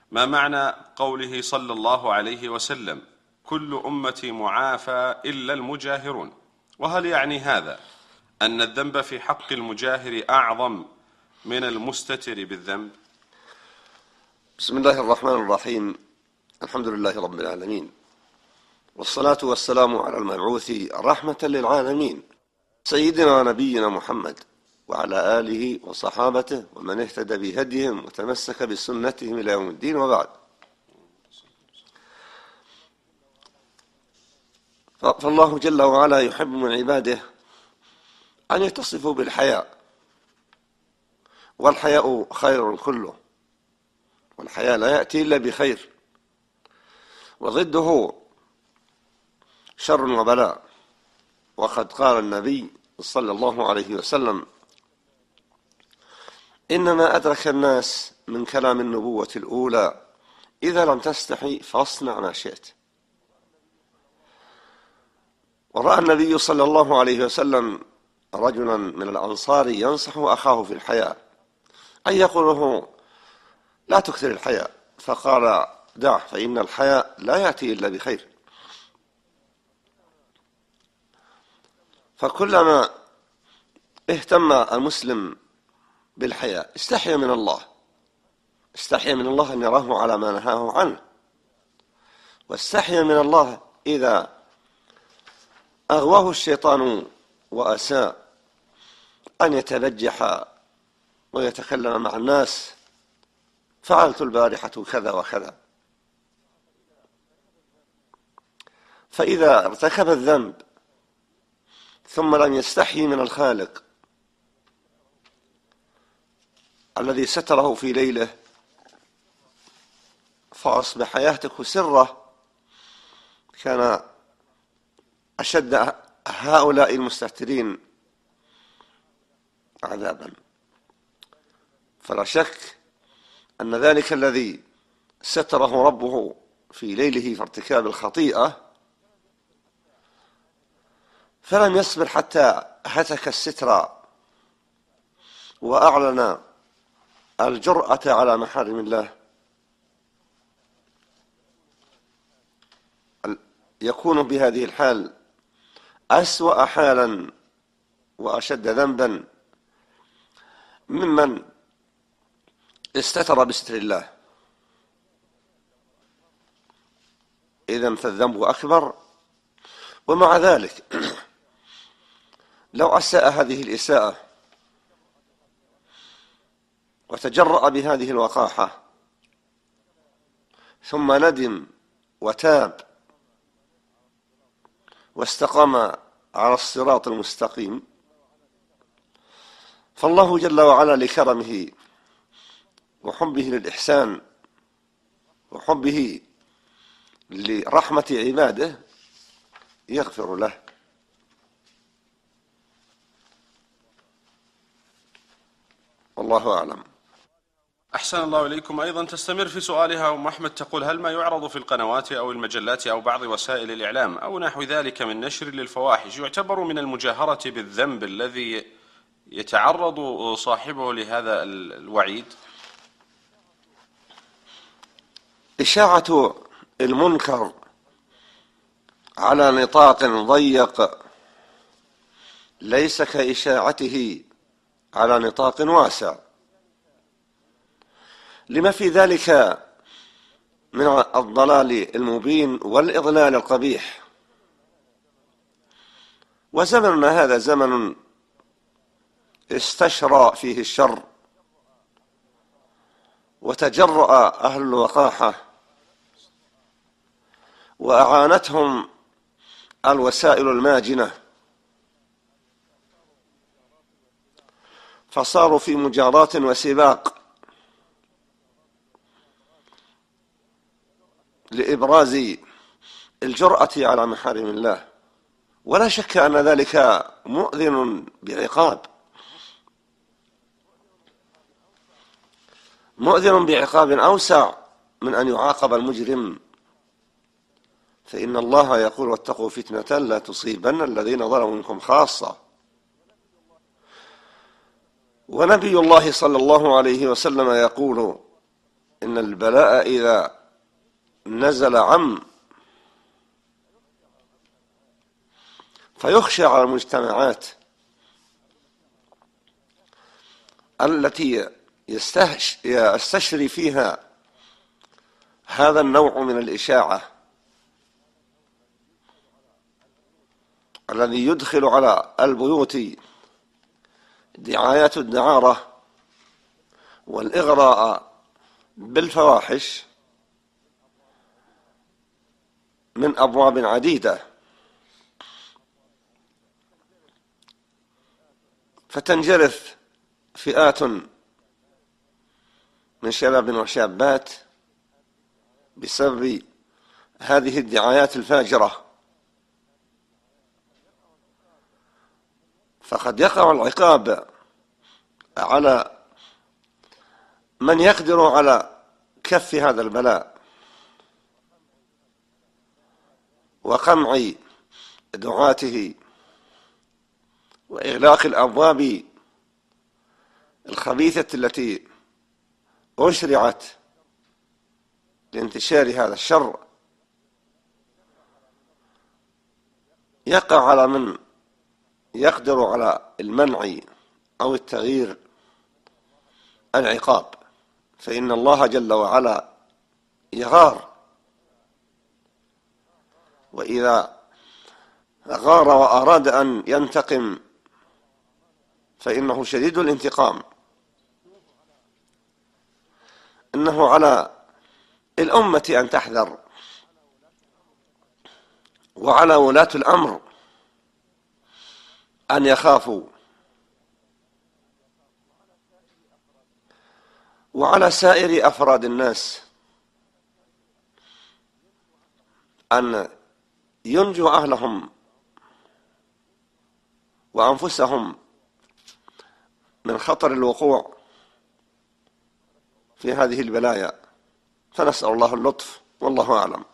ما معنى قوله صلى الله عليه وسلم: كل أمتي معافى إلا المجاهرون؟ وهل يعني هذا أن الذنب في حق المجاهر أعظم من المستتر بالذنب؟ بسم الله الرحمن الرحيم. الحمد لله رب العالمين، والصلاة والسلام على المبعوث رحمة للعالمين، سيدنا ونبينا محمد وعلى آله وصحابته ومن اهتدى بهديهم وتمسك بسنتهم إلى يوم الدين، وبعد. فالله جل وعلا يحب من عباده أن يتصفوا بالحياء، والحياء خير كله، والحياء لا يأتي إلا بخير، وضده شر وبلاء. وقد قال النبي صلى الله عليه وسلم: إنما أدرك الناس من كلام النبوة الأولى: إذا لم تستحي فاصنع ما شئت. ورأى النبي صلى الله عليه وسلم رجلا من الأنصار ينصح أخاه في الحياء، أن يقول له: لا تكثر الحياء، فقال: دعه، فإن الحياء لا يأتي إلا بخير. فكلما اهتم المسلم بالحياء استحيا من الله، استحيا من الله أن يراه على ما نهاه عنه، واستحيا من الله إذا أغواه الشيطان وأساء أن يتبجح ويتكلم مع الناس: فعلت البارحة كذا وكذا. فإذا ارتكب الذنب ثم لم يستحي من الخالق الذي ستره في ليله، فأصبح يهتك سره، كان أشد هؤلاء المستهترين عذابا. فلا شك أن ذلك الذي ستره ربه في ليله في ارتكاب الخطيئة فلم يصبر حتى هتك الستر وأعلن الجرأة على محارم الله، يكون بهذه الحال أسوأ حالا وأشد ذنبا ممن استتر بستر الله. إذن فالذنب أكبر. ومع ذلك لو أساء هذه الإساءة وتجرأ بهذه الوقاحة ثم ندم وتاب واستقام على الصراط المستقيم، فالله جل وعلا لكرمه وحبه للإحسان وحبه لرحمة عباده يغفر له. والله أعلم. أحسن الله إليكم. أيضا تستمر في سؤالها أم أحمد، تقول: هل ما يعرض في القنوات أو المجلات أو بعض وسائل الإعلام أو نحو ذلك من نشر للفواحش يعتبر من المجاهرة بالذنب الذي يتعرض صاحبه لهذا الوعيد؟ إشاعة المنكر على نطاق ضيق ليس كإشاعته على نطاق واسع، لما في ذلك من الضلال المبين والإضلال القبيح. وزمننا هذا زمن استشرى فيه الشر وتجرأ أهل الوقاحة وأعانتهم الوسائل الماجنة، فصاروا في مجاراة وسباق لإبراز الجرأة على محارم الله. ولا شك أن ذلك مؤذن بعقاب، مؤذن بعقاب أوسع من أن يعاقب المجرم. فإن الله يقول: واتقوا فتنة لا تصيبن الذين ظلموا منكم خاصة. ونبي الله صلى الله عليه وسلم يقول: إن البلاء إذا نزل عم، فيخشى على المجتمعات التي يستشري فيها هذا النوع من الإشاعة الذي يدخل على البيوت دعايات الدعارة والإغراء بالفواحش من أبواب عديدة، فتنجرف فئات من شباب وشابات بسبب هذه الدعايات الفاجرة، فقد يقع العقاب على من يقدر على كف هذا البلاء وقمع دعاته وإغلاق الأبواب الخبيثة التي أشرعت لانتشار هذا الشر. يقع على من يقدر على المنع أو التغيير العقاب، فإن الله جل وعلا يغار، وإذا غار وأراد أن ينتقم فإنه شديد الانتقام. إنه على الأمة أن تحذر، وعلى ولاة الأمر أن يخافوا، وعلى سائر أفراد الناس أن ينجوا أهلهم وأنفسهم من خطر الوقوع في هذه البلايا، فنسأل الله اللطف، والله أعلم.